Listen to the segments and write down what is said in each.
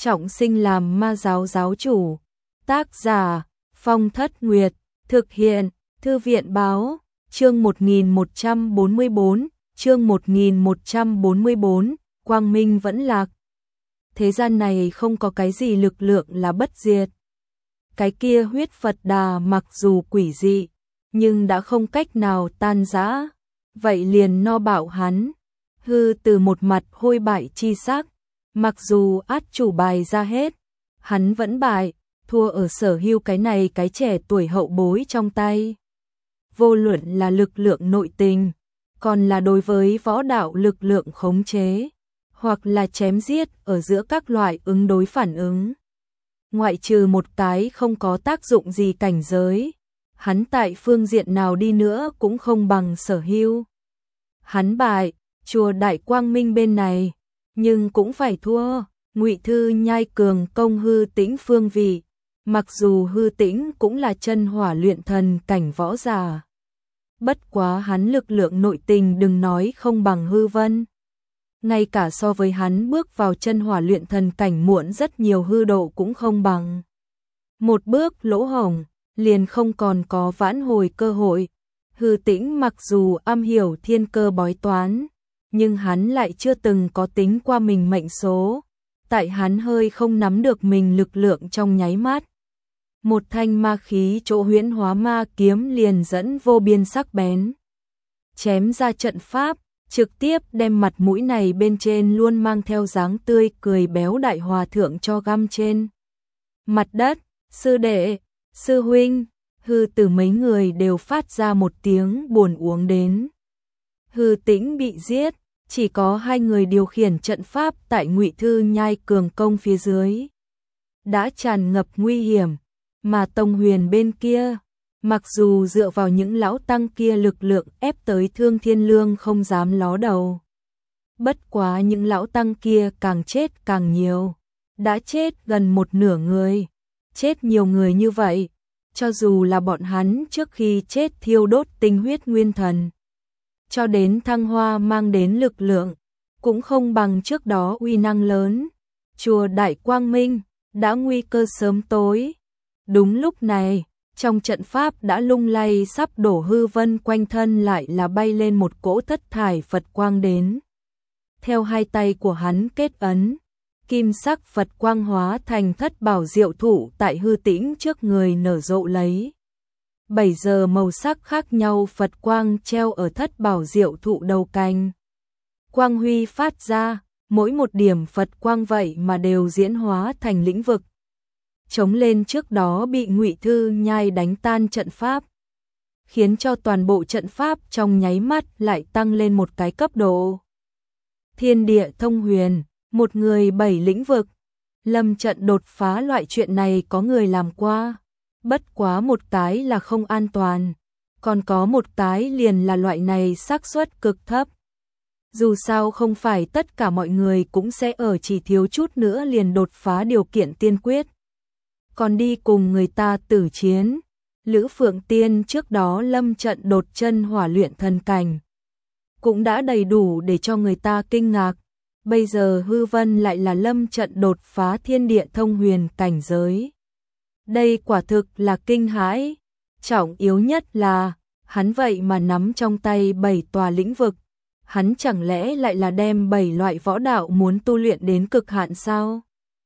trọng sinh làm ma giáo giáo chủ. Tác giả Phong Thất Nguyệt, thực hiện Thư viện Báo, chương 1144, chương 1144, quang minh vẫn lạc. Thế gian này không có cái gì lực lượng là bất diệt. Cái kia huyết Phật Đà mặc dù quỷ dị, nhưng đã không cách nào tan rã, vậy liền no bạo hắn. Hư từ một mặt hôi bại chi sắc, mặc dù át chủ bài ra hết, hắn vẫn bại, thua ở sở hữu cái này cái trẻ tuổi hậu bối trong tay. Vô luận là lực lượng nội tình, còn là đối với võ đạo lực lượng khống chế, hoặc là chém giết ở giữa các loại ứng đối phản ứng. Ngoại trừ một cái không có tác dụng gì cảnh giới, hắn tại phương diện nào đi nữa cũng không bằng sở hữu. Hắn bại, chùa Đại Quang Minh bên này, nhưng cũng phải thua. Ngụy Thư Nhai cường công Hư Tĩnh phương vị, mặc dù Hư Tĩnh cũng là chân hỏa luyện thần cảnh võ giả. Bất quá hắn lực lượng nội tình đừng nói không bằng Hư Vân. Ngay cả so với hắn bước vào chân hỏa luyện thần cảnh muộn rất nhiều Hư độ cũng không bằng. Một bước lỗ hổng, liền không còn có vãn hồi cơ hội. Hư Tĩnh mặc dù am hiểu thiên cơ bói toán, nhưng hắn lại chưa từng có tính qua mình mệnh số. Tại hắn hơi không nắm được mình lực lượng trong nháy mắt, một thanh ma khí chỗ huyễn hóa ma kiếm liền dẫn vô biên sắc bén, chém ra trận pháp, trực tiếp đem mặt mũi này bên trên luôn mang theo dáng tươi cười béo đại hòa thượng cho găm trên mặt đất. Sư đệ, sư huynh, Hư từ mấy người đều phát ra một tiếng buồn uống đến. Hư Tĩnh bị giết, chỉ có hai người điều khiển trận pháp tại Ngụy Thư Nhai cường công phía dưới. Đã tràn ngập nguy hiểm, mà Tông Huyền bên kia, mặc dù dựa vào những lão tăng kia lực lượng ép tới Thương Thiên Lương không dám ló đầu. Bất quá những lão tăng kia càng chết càng nhiều, đã chết gần một nửa người, chết nhiều người như vậy, cho dù là bọn hắn trước khi chết thiêu đốt tinh huyết nguyên thần, cho đến thăng hoa mang đến lực lượng, cũng không bằng trước đó uy năng lớn. Chùa Đại Quang Minh đã nguy cơ sớm tối. Đúng lúc này, trong trận pháp đã lung lay sắp đổ Hư Vân quanh thân lại là bay lên một cỗ thất thải Phật quang đến. Theo hai tay của hắn kết ấn, kim sắc Phật quang hóa thành thất bảo diệu thụ tại Hư Tĩnh trước người nở rộ lấy. 7 giờ màu sắc khác nhau Phật quang treo ở thất bảo diệu thụ đầu cành. Quang huy phát ra, mỗi một điểm Phật quang vậy mà đều diễn hóa thành lĩnh vực, chống lên trước đó bị Ngụy Thư Nhai đánh tan trận pháp, khiến cho toàn bộ trận pháp trong nháy mắt lại tăng lên một cái cấp độ. Thiên địa thông huyền, một người 7 lĩnh vực, lâm trận đột phá loại chuyện này có người làm qua. Bất quá một cái là không an toàn, còn có một cái liền là loại này xác suất cực thấp. Dù sao không phải tất cả mọi người cũng sẽ ở chỉ thiếu chút nữa liền đột phá điều kiện tiên quyết, còn đi cùng người ta tử chiến. Lữ Phượng Tiên trước đó lâm trận đột chân hỏa luyện thần cảnh, cũng đã đầy đủ để cho người ta kinh ngạc. Bây giờ Hư Vân lại là lâm trận đột phá thiên địa thông huyền cảnh giới. Đây quả thực là kinh hãi. Trọng yếu nhất là, hắn vậy mà nắm trong tay 7 tòa lĩnh vực. Hắn chẳng lẽ lại là đem 7 loại võ đạo muốn tu luyện đến cực hạn sao?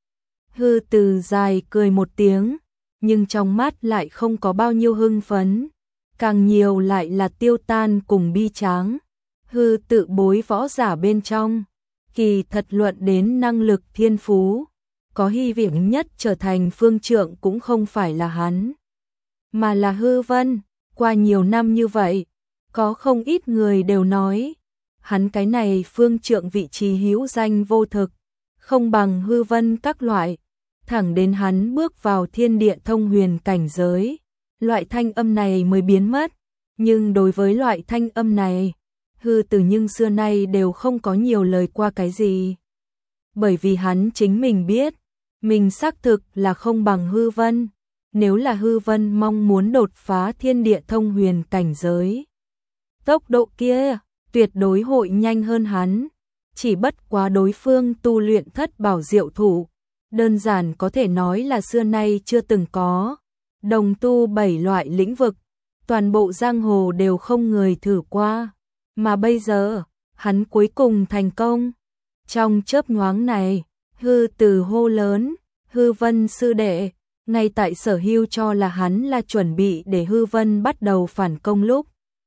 Hư Từ dài cười một tiếng, nhưng trong mắt lại không có bao nhiêu hưng phấn, càng nhiều lại là tiêu tan cùng bi tráng. Hư tự bối võ giả bên trong, kỳ thật luận đến năng lực thiên phú, có hy vọng nhất trở thành phương trượng cũng không phải là hắn, mà là Hư Vân. Qua nhiều năm như vậy, có không ít người đều nói, hắn cái này phương trượng vị trí hữu danh vô thực, không bằng Hư Vân các loại. Thẳng đến hắn bước vào thiên địa thông huyền cảnh giới, loại thanh âm này mới biến mất. Nhưng đối với loại thanh âm này, Hư từ nhưng xưa nay đều không có nhiều lời qua cái gì. Bởi vì hắn chính mình biết, mình xác thực là không bằng Hư Vân. Nếu là Hư Vân mong muốn đột phá thiên địa thông huyền cảnh giới, tốc độ kia tuyệt đối hội nhanh hơn hắn. Chỉ bất quá đối phương tu luyện thất bảo diệu thủ, đơn giản có thể nói là xưa nay chưa từng có. Đồng tu 7 loại lĩnh vực, toàn bộ giang hồ đều không người thử qua, mà bây giờ, hắn cuối cùng thành công. Trong chớp nhoáng này, Hư Từ hô lớn, Hư Vân sư đệ, ngay tại Sở Hưu cho là hắn là chuẩn bị để Hư Vân bắt đầu phản công lúc.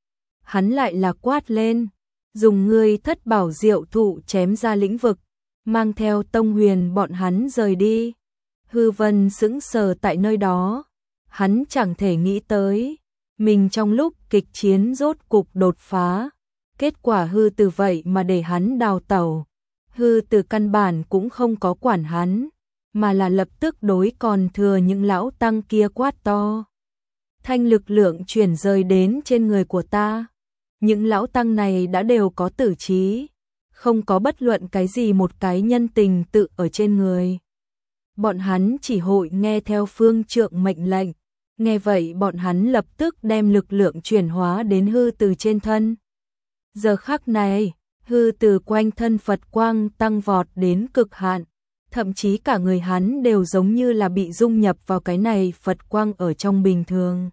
Hắn lại là quát lên, dùng ngươi thất bảo diệu thụ chém ra lĩnh vực, mang theo Tông Huyền bọn hắn rời đi. Hư Vân sững sờ tại nơi đó, hắn chẳng thể nghĩ tới, mình trong lúc kịch chiến rốt cục đột phá, kết quả Hư Từ vậy mà để hắn đào tẩu. Hư Từ căn bản cũng không có quản hắn, mà là lập tức đối còn thừa những lão tăng kia quát to. Thanh lực lượng chuyển rời đến trên người của ta. Những lão tăng này đã đều có tử trí, không có bất luận cái gì một cái nhân tình tự ở trên người. Bọn hắn chỉ hội nghe theo phương trượng mệnh lệnh, nghe vậy bọn hắn lập tức đem lực lượng chuyển hóa đến Hư Từ trên thân. Giờ khắc này, Hư Từ quanh thân Phật quang tăng vọt đến cực hạn, thậm chí cả người hắn đều giống như là bị dung nhập vào cái này Phật quang ở trong bình thường.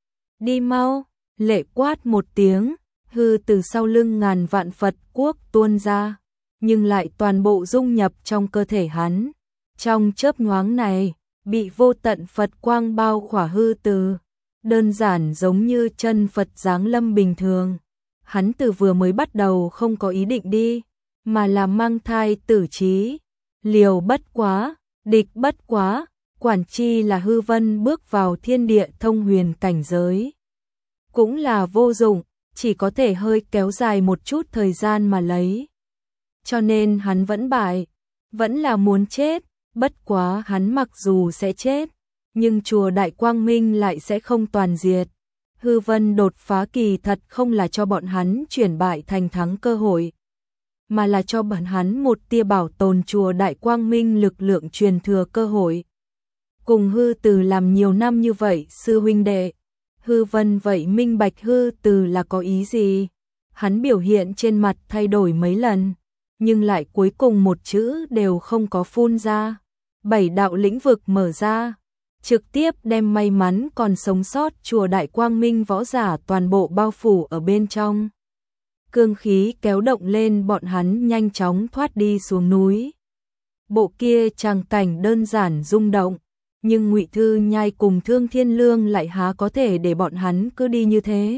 Đi mau, lệ quát một tiếng, Hư Từ sau lưng ngàn vạn Phật quốc tuôn ra, nhưng lại toàn bộ dung nhập trong cơ thể hắn. Trong chớp nhoáng này, bị vô tận Phật quang bao khỏa Hư Từ, đơn giản giống như chân Phật giáng lâm bình thường. Hắn từ vừa mới bắt đầu không có ý định đi, mà là mang thai tử trí, liều bất quá, địch bất quá, quản chi là Hư Vân bước vào thiên địa thông huyền cảnh giới. Cũng là vô dụng, chỉ có thể hơi kéo dài một chút thời gian mà lấy. Cho nên hắn vẫn bại, vẫn là muốn chết, bất quá hắn mặc dù sẽ chết, nhưng chùa Đại Quang Minh lại sẽ không toàn diệt. Hư Vân đột phá kỳ thật không là cho bọn hắn chuyển bại thành thắng cơ hội, mà là cho bọn hắn một tia bảo tồn chùa Đại Quang Minh lực lượng truyền thừa cơ hội. Cùng Hư Từ làm nhiều năm như vậy sư huynh đệ, Hư Vân vậy minh bạch Hư Từ là có ý gì. Hắn biểu hiện trên mặt thay đổi mấy lần, nhưng lại cuối cùng một chữ đều không có phun ra. 7 đạo lĩnh vực mở ra, trực tiếp đem may mắn còn sống sót chùa Đại Quang Minh võ giả toàn bộ bao phủ ở bên trong. Cương khí kéo động lên, bọn hắn nhanh chóng thoát đi xuống núi. Bộ kia tràng cảnh đơn giản rung động, nhưng Ngụy Thư Nhai cùng Thương Thiên Lương lại há có thể để bọn hắn cứ đi như thế.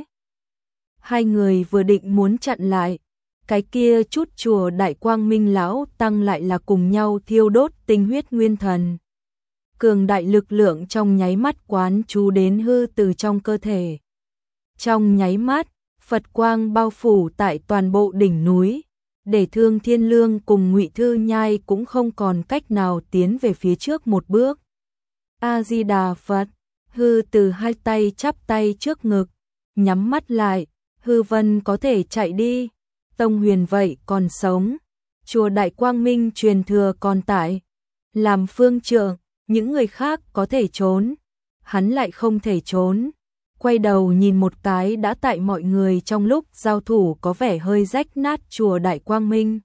Hai người vừa định muốn chặn lại, cái kia chút chùa Đại Quang Minh lão tăng lại là cùng nhau thiêu đốt tinh huyết nguyên thần. Cường đại lực lượng trong nháy mắt quán chú đến Hư Từ trong cơ thể. Trong nháy mắt, Phật quang bao phủ tại toàn bộ đỉnh núi, để Thương Thiên Lương cùng Ngụy Thư Nhai cũng không còn cách nào tiến về phía trước một bước. A Di Đà Phật. Hư Từ hai tay chắp tay trước ngực, nhắm mắt lại. Hư Vân có thể chạy đi, Tông Huyền vậy còn sống, chùa Đại Quang Minh truyền thừa còn tại. Làm phương trượng, những người khác có thể trốn, hắn lại không thể trốn. Quay đầu nhìn một cái đã tại mọi người trong lúc giao thủ có vẻ hơi rách nát chùa Đại Quang Minh.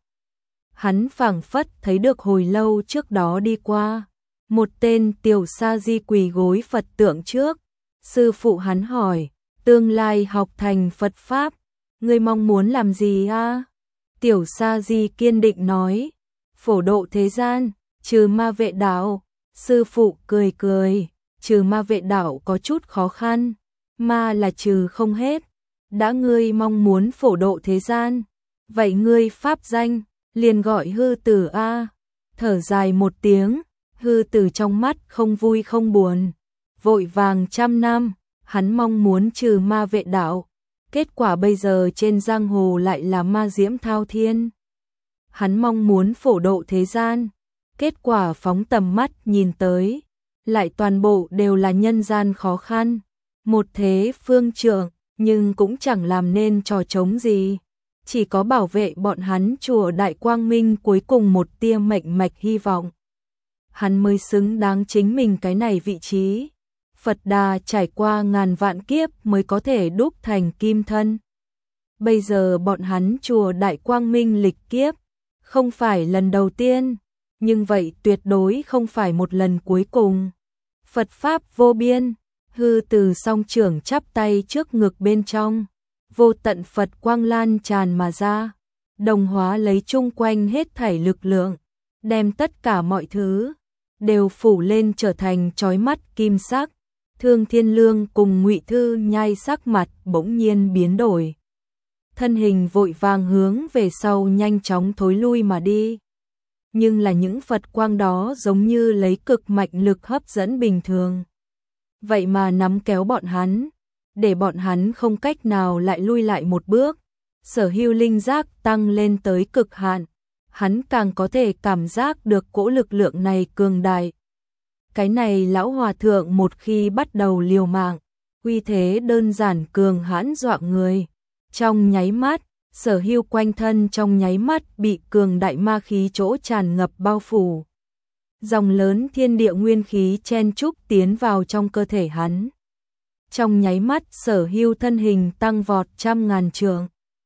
Hắn phảng phất thấy được hồi lâu trước đó đi qua, một tên tiểu sa di quỳ gối Phật tượng trước. Sư phụ hắn hỏi, tương lai học thành Phật Pháp, ngươi mong muốn làm gì a? Tiểu sa di kiên định nói, phổ độ thế gian, trừ ma vệ đạo. Sư phụ cười cười, trừ ma vệ đạo có chút khó khăn, ma là trừ không hết. Đã ngươi mong muốn phổ độ thế gian, vậy ngươi pháp danh liền gọi Hư Từ a. Thở dài một tiếng, Hư Từ trong mắt không vui không buồn, vội vàng 100 năm, hắn mong muốn trừ ma vệ đạo, kết quả bây giờ trên giang hồ lại là ma diễm thao thiên. Hắn mong muốn phổ độ thế gian, kết quả phóng tầm mắt nhìn tới, lại toàn bộ đều là nhân gian khó khăn. Một thế phương trượng, nhưng cũng chẳng làm nên trò trống gì, chỉ có bảo vệ bọn hắn chùa Đại Quang Minh cuối cùng một tia mệnh mạch hy vọng. Hắn mới xứng đáng chính mình cái này vị trí. Phật Đà trải qua ngàn vạn kiếp mới có thể đúc thành kim thân. Bây giờ bọn hắn chùa Đại Quang Minh lịch kiếp, không phải lần đầu tiên, nhưng vậy tuyệt đối không phải một lần cuối cùng. Phật Pháp vô biên, hư từ song trưởng chắp tay trước ngực bên trong, vô tận Phật quang lan tràn mà ra, đồng hóa lấy chung quanh hết thảy lực lượng, đem tất cả mọi thứ đều phủ lên trở thành chói mắt kim sắc. Thương Thiên Lương cùng Ngụy Thư Nhai sắc mặt bỗng nhiên biến đổi, thân hình vội vàng hướng về sau nhanh chóng thối lui mà đi. Nhưng là những Phật quang đó giống như lấy cực mạnh lực hấp dẫn bình thường, vậy mà nắm kéo bọn hắn, để bọn hắn không cách nào lại lui lại một bước. Sở Hưu linh giác tăng lên tới cực hạn, hắn càng có thể cảm giác được cỗ lực lượng này cường đại. Cái này lão hòa thượng một khi bắt đầu liều mạng, uy thế đơn giản cường hãn dọa người. Trong nháy mắt, Sở Hưu quanh thân trong nháy mắt bị cường đại ma khí chỗ tràn ngập bao phủ. Dòng lớn thiên địa nguyên khí chen chúc tiến vào trong cơ thể hắn. Trong nháy mắt Sở Hưu thân hình tăng vọt 100.000 trượng.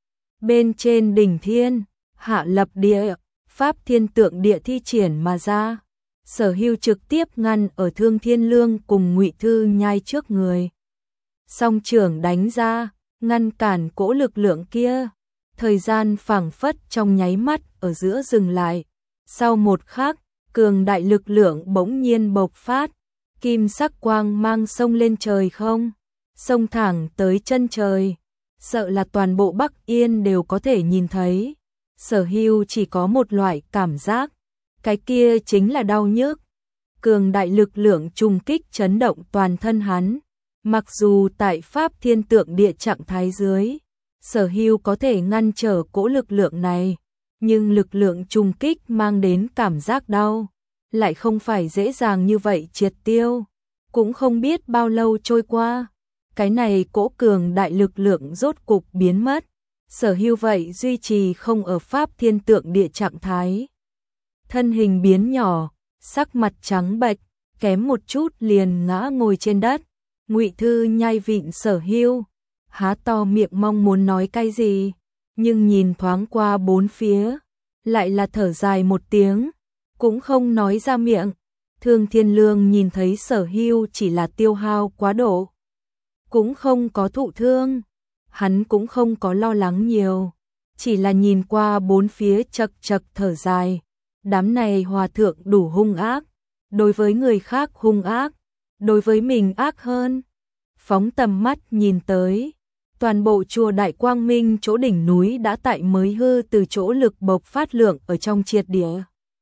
Bên trên đỉnh thiên, hạ lập địa, pháp thiên tượng địa thi triển mà ra. Sở Hưu trực tiếp ngăn ở Thương Thiên Lương cùng Ngụy Thư Nhai trước người. Song trưởng đánh ra, ngăn cản cỗ lực lượng kia. Thời gian phảng phất trong nháy mắt ở giữa dừng lại. Sau một khắc, cường đại lực lượng bỗng nhiên bộc phát, kim sắc quang mang sông lên trời không, sông thẳng tới chân trời, sợ là toàn bộ Bắc Yên đều có thể nhìn thấy. Sở Hưu chỉ có một loại cảm giác, cái kia chính là đau nhức. Cường đại lực lượng trùng kích chấn động toàn thân hắn, mặc dù tại Pháp Thiên Tượng Địa trạng thái dưới, Sở Hưu có thể ngăn trở cỗ lực lượng này, nhưng lực lượng trùng kích mang đến cảm giác đau, lại không phải dễ dàng như vậy triệt tiêu. Cũng không biết bao lâu trôi qua, cái này cỗ cường đại lực lượng rốt cục biến mất. Sở Hưu vậy duy trì không ở Pháp Thiên Tượng Địa trạng thái. Thân hình biến nhỏ, sắc mặt trắng bệch, kém một chút liền ngã ngồi trên đất. Ngụy Thư Nhai vịn Sở Hưu, há to miệng mong muốn nói cái gì, nhưng nhìn thoáng qua bốn phía, lại là thở dài một tiếng, cũng không nói ra miệng. Thương Thiên Lương nhìn thấy Sở Hưu chỉ là tiêu hao quá độ, cũng không có thụ thương, hắn cũng không có lo lắng nhiều, chỉ là nhìn qua bốn phía chật chật thở dài. Đám này hòa thượng đủ hung ác, đối với người khác hung ác, đối với mình ác hơn. Phóng tầm mắt nhìn tới, toàn bộ chùa Đại Quang Minh chỗ đỉnh núi đã tại mới hư từ chỗ lực bộc phát lượng ở trong triệt địa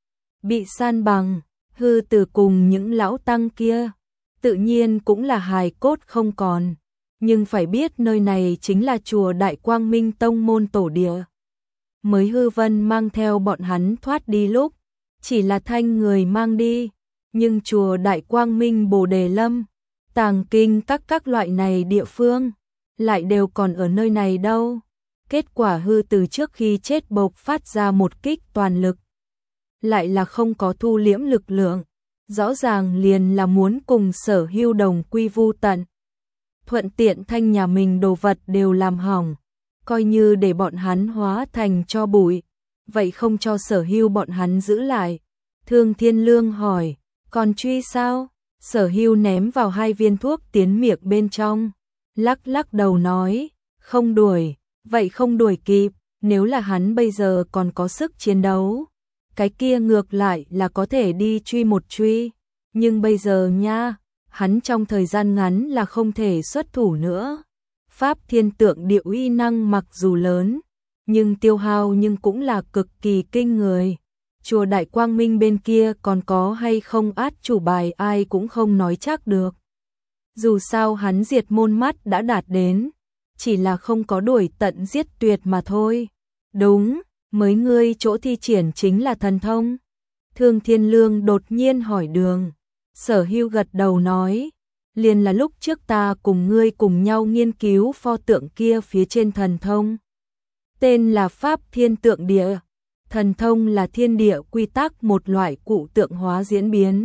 bị san bằng. Hư từ cùng những lão tăng kia tự nhiên cũng là hài cốt không còn, nhưng phải biết nơi này chính là chùa Đại Quang Minh tông môn tổ địa. Mới hư vân mang theo bọn hắn thoát đi lúc chỉ là thanh người mang đi, nhưng chùa Đại Quang Minh Bồ Đề Lâm, Tàng Kinh các loại này địa phương lại đều còn ở nơi này đâu. Kết quả hư từ trước khi chết bộc phát ra một kích toàn lực, lại là không có thu liễm lực lượng, rõ ràng liền là muốn cùng Sở Hưu đồng quy vu tận. Thuận tiện thanh nhà mình đồ vật đều làm hỏng, coi như để bọn hắn hóa thành tro bụi, vậy không cho Sở Hưu bọn hắn giữ lại. Thương Thiên Lương hỏi, còn truy sao? Sở Hưu ném vào 2 viên thuốc tiến miệng bên trong, lắc lắc đầu nói, không đuổi, vậy không đuổi kịp. Nếu là hắn bây giờ còn có sức chiến đấu, cái kia ngược lại là có thể đi truy một truy, nhưng bây giờ nha, hắn trong thời gian ngắn là không thể xuất thủ nữa. Pháp Thiên Tượng Địa uy năng mặc dù lớn, nhưng tiêu hao nhưng cũng là cực kỳ kinh người. Chùa Đại Quang Minh bên kia còn có hay không át chủ bài ai cũng không nói chắc được. Dù sao hắn diệt môn mắt đã đạt đến, chỉ là không có đuổi tận giết tuyệt mà thôi. Đúng, mới ngươi chỗ thi triển chính là thần thông. Thương Thiên Lương đột nhiên hỏi đường. Sở Hưu gật đầu nói, liền là lúc trước ta cùng ngươi cùng nhau nghiên cứu pho tượng kia phía trên thần thông. Tên là Pháp Thiên Tượng Địa. Thần thông là thiên địa quy tắc, một loại cụ tượng hóa diễn biến.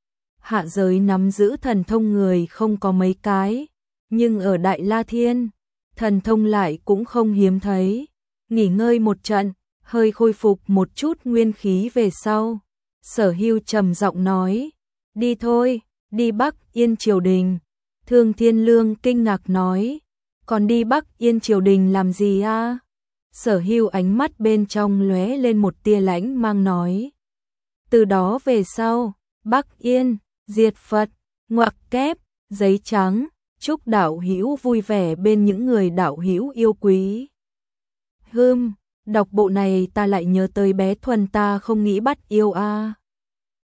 Hạ giới nắm giữ thần thông người không có mấy cái, nhưng ở Đại La Thiên, thần thông lại cũng không hiếm thấy. Nghỉ ngơi một trận, hơi khôi phục một chút nguyên khí về sau, Sở Hưu trầm giọng nói, đi thôi, đi Bắc Yên triều đình. Thương Thiên Lương kinh ngạc nói, còn đi Bắc Yên triều đình làm gì a? Sở Hưu ánh mắt bên trong lóe lên một tia lãnh mang nói, từ đó về sau, Bắc Yên, diệt Phật, ngoặc kép, giấy trắng, chúc đạo hữu vui vẻ bên những người đạo hữu yêu quý. Đọc bộ này ta lại nhớ tới bé Thuần ta không nghĩ bắt yêu a.